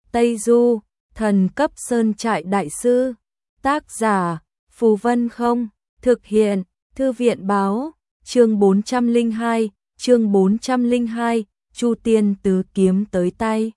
Tây Du, thần cấp sơn trại đại sư. Tác giả, Phù Vân Không. Thực hiện, Thư viện báo. Chương 402, Chu Tiên tứ kiếm tới tay.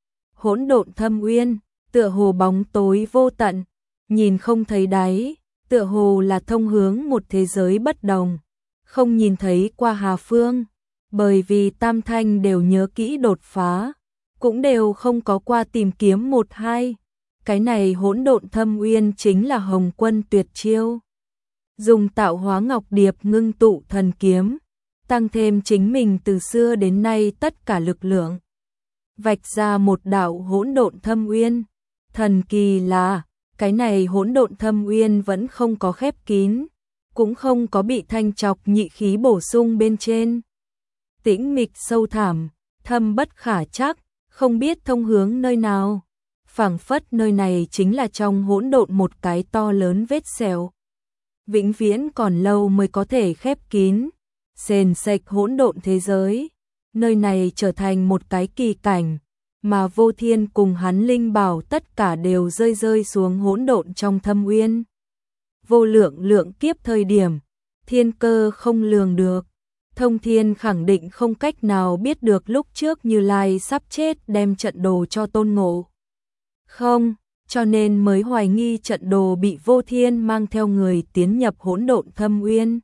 Hỗn độn thâm uyên, tựa hồ bóng tối vô tận, nhìn không thấy đáy, tựa hồ là thông hướng một thế giới bất đồng, không nhìn thấy qua hà phương, bởi vì Tam Thanh đều nhớ kỹ đột phá, cũng đều không có qua tìm kiếm 1-2. Cái này hỗn độn thâm uyên chính là Hồng Quân tuyệt chiêu. Dùng tạo hóa ngọc điệp ngưng tụ thần kiếm, tăng thêm chính mình từ xưa đến nay tất cả lực lượng, vạch ra một đạo hỗn độn thâm uyên. Thần kỳ là, cái này hỗn độn thâm uyên vẫn không có khép kín, cũng không có bị thanh trọc nhị khí bổ sung bên trên. Tĩnh mịch sâu thẳm, thâm bất khả trắc, không biết thông hướng nơi nào. Phảng phất nơi này chính là trong hỗn độn một cái to lớn vết sẹo. Vĩnh viễn còn lâu mới có thể khép kín, sền sệt hỗn độn thế giới. Nơi này trở thành một cái kỳ cảnh, mà Vô Thiên cùng hắn linh bảo tất cả đều rơi xuống hỗn độn trong thâm uyên. Vô lượng kiếp thời điểm, thiên cơ không lường được. Thông Thiên khẳng định không cách nào biết được lúc trước Như Lai sắp chết đem trận đồ cho Tôn Ngộ Không, cho nên mới hoài nghi trận đồ bị Vô Thiên mang theo người tiến nhập hỗn độn thâm uyên.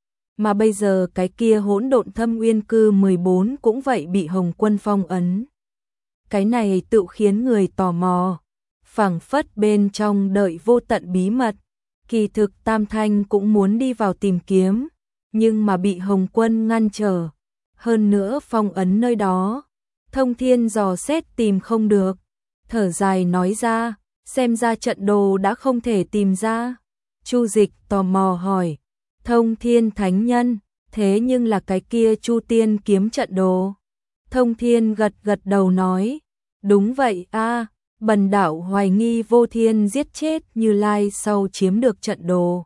Mà bây giờ cái kia hỗn độn thâm uyên cư 14 cũng vậy bị Hồng Quân phong ấn. Cái này tự khiến người tò mò, phảng phất bên trong đợi vô tận bí mật. Kỳ thực Tam Thanh cũng muốn đi vào tìm kiếm, nhưng mà bị Hồng Quân ngăn trở. Hơn nữa phong ấn nơi đó, Thông Thiên dò xét tìm không được, thở dài nói ra, xem ra trận đồ đã không thể tìm ra. Chu Dịch tò mò hỏi, Thông Thiên thánh nhân, thế nhưng là cái kia Chu Tiên kiếm trận đồ. Thông Thiên gật đầu nói, đúng vậy a, bần đạo hoài nghi Vô Thiên giết chết Như Lai sau chiếm được trận đồ.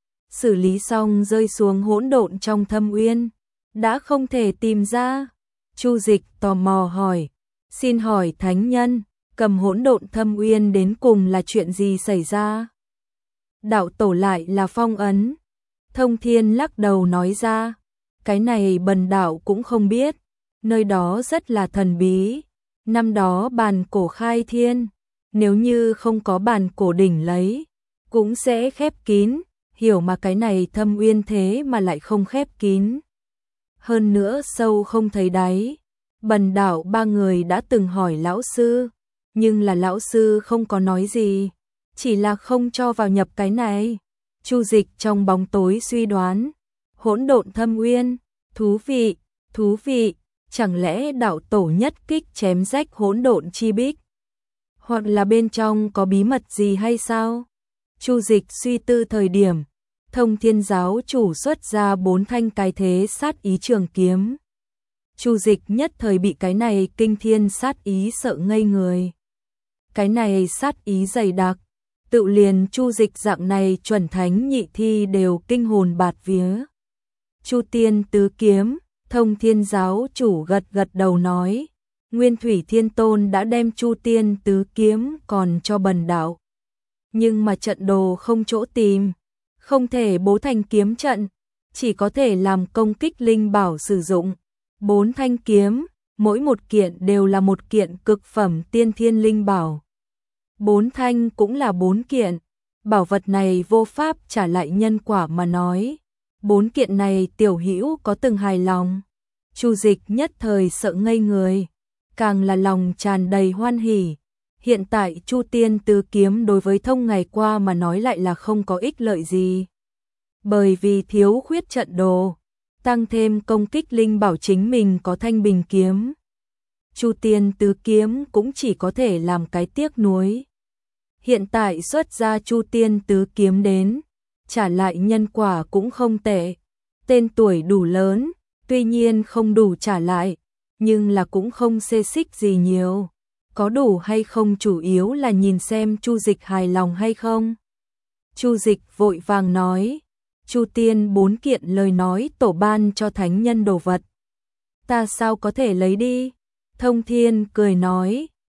Xử lý xong rơi xuống hỗn độn trong thâm uyên, đã không thể tìm ra. Chu Dịch tò mò hỏi, xin hỏi thánh nhân, cầm hỗn độn thâm uyên đến cùng là chuyện gì xảy ra? Đạo tổ lại là phong ấn. Thông Thiên lắc đầu nói ra, cái này bần đạo cũng không biết, nơi đó rất là thần bí. Năm đó bàn cổ khai thiên, nếu như không có bàn cổ đỉnh lấy, cũng sẽ khép kín, hiểu mà cái này thâm uyên thế mà lại không khép kín. Hơn nữa sâu không thấy đáy, bần đạo ba người đã từng hỏi lão sư, nhưng là lão sư không có nói gì, chỉ là không cho vào nhập cái này. Chu Dịch trong bóng tối suy đoán, hỗn độn thâm uyên, thú vị, chẳng lẽ đạo tổ nhất kích chém rách hỗn độn chi bích? Hoặc là bên trong có bí mật gì hay sao? Chu Dịch suy tư thời điểm, Thông Thiên giáo chủ xuất ra 4 thanh cái thế sát ý trường kiếm. Chu Dịch nhất thời bị cái này kinh thiên sát ý sợ ngây người. Cái này sát ý dày đặc, tự liền Chu Dịch dạng này chuẩn thánh nhị thi đều kinh hồn bạt vía. Chu Tiên tứ kiếm, Thông Thiên giáo chủ gật đầu nói, Nguyên Thủy Thiên Tôn đã đem Chu Tiên tứ kiếm còn cho bần đạo. Nhưng mà trận đồ không chỗ tìm, không thể bố thành kiếm trận, chỉ có thể làm công kích linh bảo sử dụng. 4 thanh kiếm, mỗi một kiện đều là một kiện cực phẩm tiên thiên linh bảo. 4 thanh cũng là 4 kiện, bảo vật này vô pháp trả lại nhân quả mà nói. 4 kiện này tiểu hữu có từng hài lòng? Chu Dịch nhất thời sợ ngây người, càng là lòng tràn đầy hoan hỉ. Hiện tại Chu Tiên tứ kiếm đối với thông ngày qua mà nói lại là không có ích lợi gì. Bởi vì thiếu khuyết trận đồ, tăng thêm công kích linh bảo chính mình có thanh bình kiếm. Chu Tiên tứ kiếm cũng chỉ có thể làm cái tiếc nuối. Hiện tại xuất ra Chu Tiên tứ kiếm đến, trả lại nhân quả cũng không tệ. Tên tuổi đủ lớn, tuy nhiên không đủ trả lại, nhưng là cũng không xê xích gì nhiều. Có đủ hay không chủ yếu là nhìn xem Chu Dịch hài lòng hay không. Chu Dịch vội vàng nói, Chu Tiên 4 kiện lời nói tổ ban cho thánh nhân đồ vật, ta sao có thể lấy đi? Thông Thiên cười nói,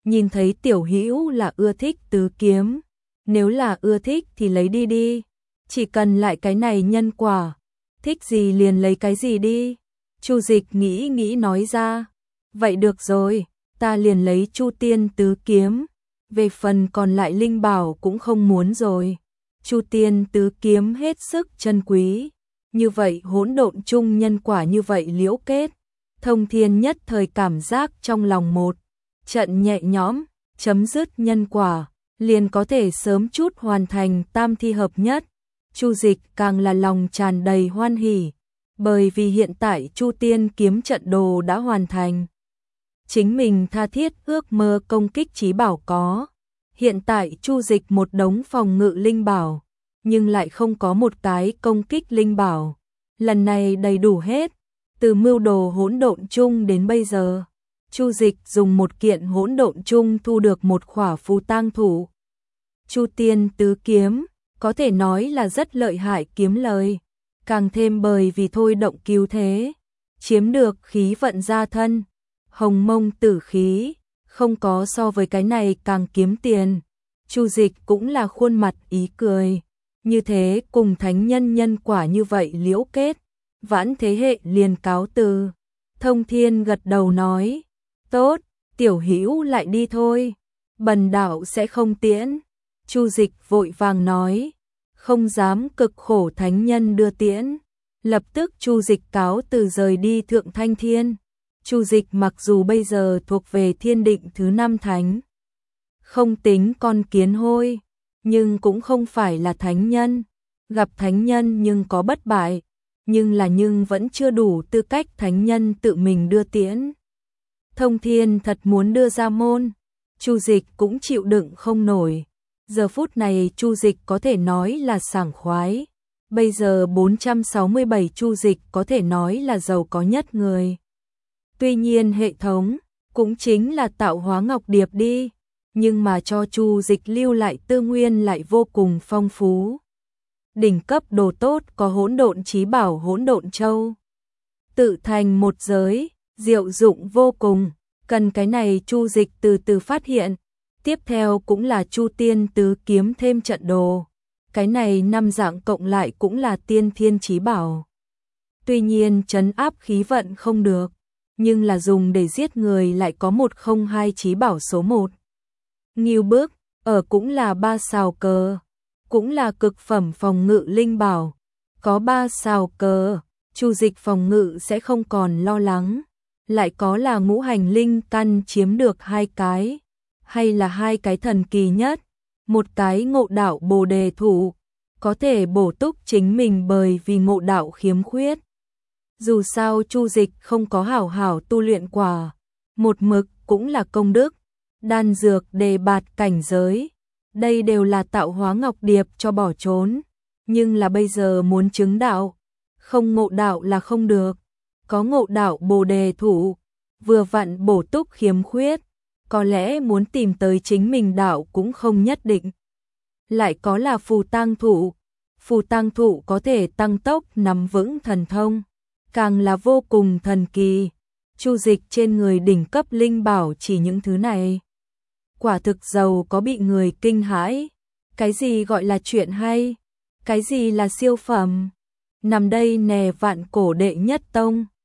nhìn thấy Tiểu Hữu là ưa thích tứ kiếm, nếu là ưa thích thì lấy đi đi, chỉ cần lại cái này nhân quả, thích gì liền lấy cái gì đi. Chu Dịch nghĩ nghĩ nói ra, vậy được rồi, ta liền lấy Chu Tiên tứ kiếm, về phần còn lại linh bảo cũng không muốn rồi. Chu Tiên tứ kiếm hết sức chân quý, như vậy hỗn độn chung nhân quả như vậy liễu kết, Thông Thiên nhất thời cảm giác trong lòng một trận nhẹ nhõm, chấm dứt nhân quả, liền có thể sớm chút hoàn thành tam thi hợp nhất. Chu Dịch càng là lòng tràn đầy hoan hỉ, bởi vì hiện tại Chu Tiên kiếm trận đồ đã hoàn thành. Chính mình tha thiết ước mơ công kích chí bảo có. Hiện tại Chu Dịch một đống phòng ngự linh bảo, nhưng lại không có một cái công kích linh bảo. Lần này đầy đủ hết, từ mưu đồ hỗn độn chung đến bây giờ, Chu Dịch dùng một kiện hỗn độn chung thu được một khỏa phù tang thủ. Chu Tiên tứ kiếm, có thể nói là rất lợi hại kiếm lời, càng thêm bởi vì thôi động cứu thế, chiếm được khí vận gia thân, hồng mông tử khí, không có so với cái này càng kiếm tiền. Chu Dịch cũng là khuôn mặt ý cười, như thế cùng thánh nhân nhân quả như vậy liễu kết, vãn thế hệ liền cáo từ. Thông Thiên gật đầu nói, tốt, Tiểu Hữu lại đi thôi, bần đạo sẽ không tiễn. Chu Dịch vội vàng nói, không dám cực khổ thánh nhân đưa tiễn. Lập tức Chu Dịch cáo từ rời đi Thượng Thanh Thiên. Chu Dịch mặc dù bây giờ thuộc về thiên định thứ 5 thánh, không tính con kiến hôi, nhưng cũng không phải là thánh nhân. Gặp thánh nhân nhưng có bất bại, nhưng vẫn chưa đủ tư cách thánh nhân tự mình đưa tiễn. Thông Thiên thật muốn đưa ra môn, Chu Dịch cũng chịu đựng không nổi. Giờ phút này Chu Dịch có thể nói là sảng khoái. Bây giờ 467 Chu Dịch có thể nói là giàu có nhất người. Tuy nhiên hệ thống cũng chính là tạo hóa ngọc điệp đi, nhưng mà cho Chu Dịch lưu lại tư nguyên lại vô cùng phong phú. Đỉnh cấp đồ tốt có hỗn độn chí bảo hỗn độn châu, tự thành một giới, diệu dụng vô cùng, cần cái này Chu Dịch từ từ phát hiện. Tiếp theo cũng là Chu Tiên tứ kiếm thêm trận đồ, cái này 5 dạng cộng lại cũng là tiên thiên chí bảo. Tuy nhiên trấn áp khí vận không được, nhưng là dùng để giết người lại có 102 chí bảo số 1. Ngưu Bước, ở cũng là 3 sào cờ, cũng là cực phẩm phòng ngự linh bảo, có 3 sào cờ, Chu Dịch phòng ngự sẽ không còn lo lắng. Lại có là ngũ hành linh căn chiếm được 2 cái, hay là 2 cái thần kỳ nhất, một cái ngộ đạo bồ đề thủ, có thể bổ túc chính mình bởi vì ngộ đạo khiếm khuyết. Dù sao Chu Dịch không có hảo hảo tu luyện quả, một mực cũng là công đức, đan dược đề bạt cảnh giới, đây đều là tạo hóa ngọc điệp cho bỏ trốn, nhưng là bây giờ muốn chứng đạo, không ngộ đạo là không được. Có ngộ đạo bồ đề thủ, vừa vặn bổ túc khiếm khuyết, có lẽ muốn tìm tới chính mình đạo cũng không nhất định. Lại có là phù tang thụ có thể tăng tốc nắm vững thần thông, càng là vô cùng thần kỳ. Chu Dịch trên người đỉnh cấp linh bảo chỉ những thứ này, quả thực giàu có bị người kinh hãi. Cái gì gọi là chuyện hay, cái gì là siêu phẩm, nằm đây nè vạn cổ đệ nhất tông.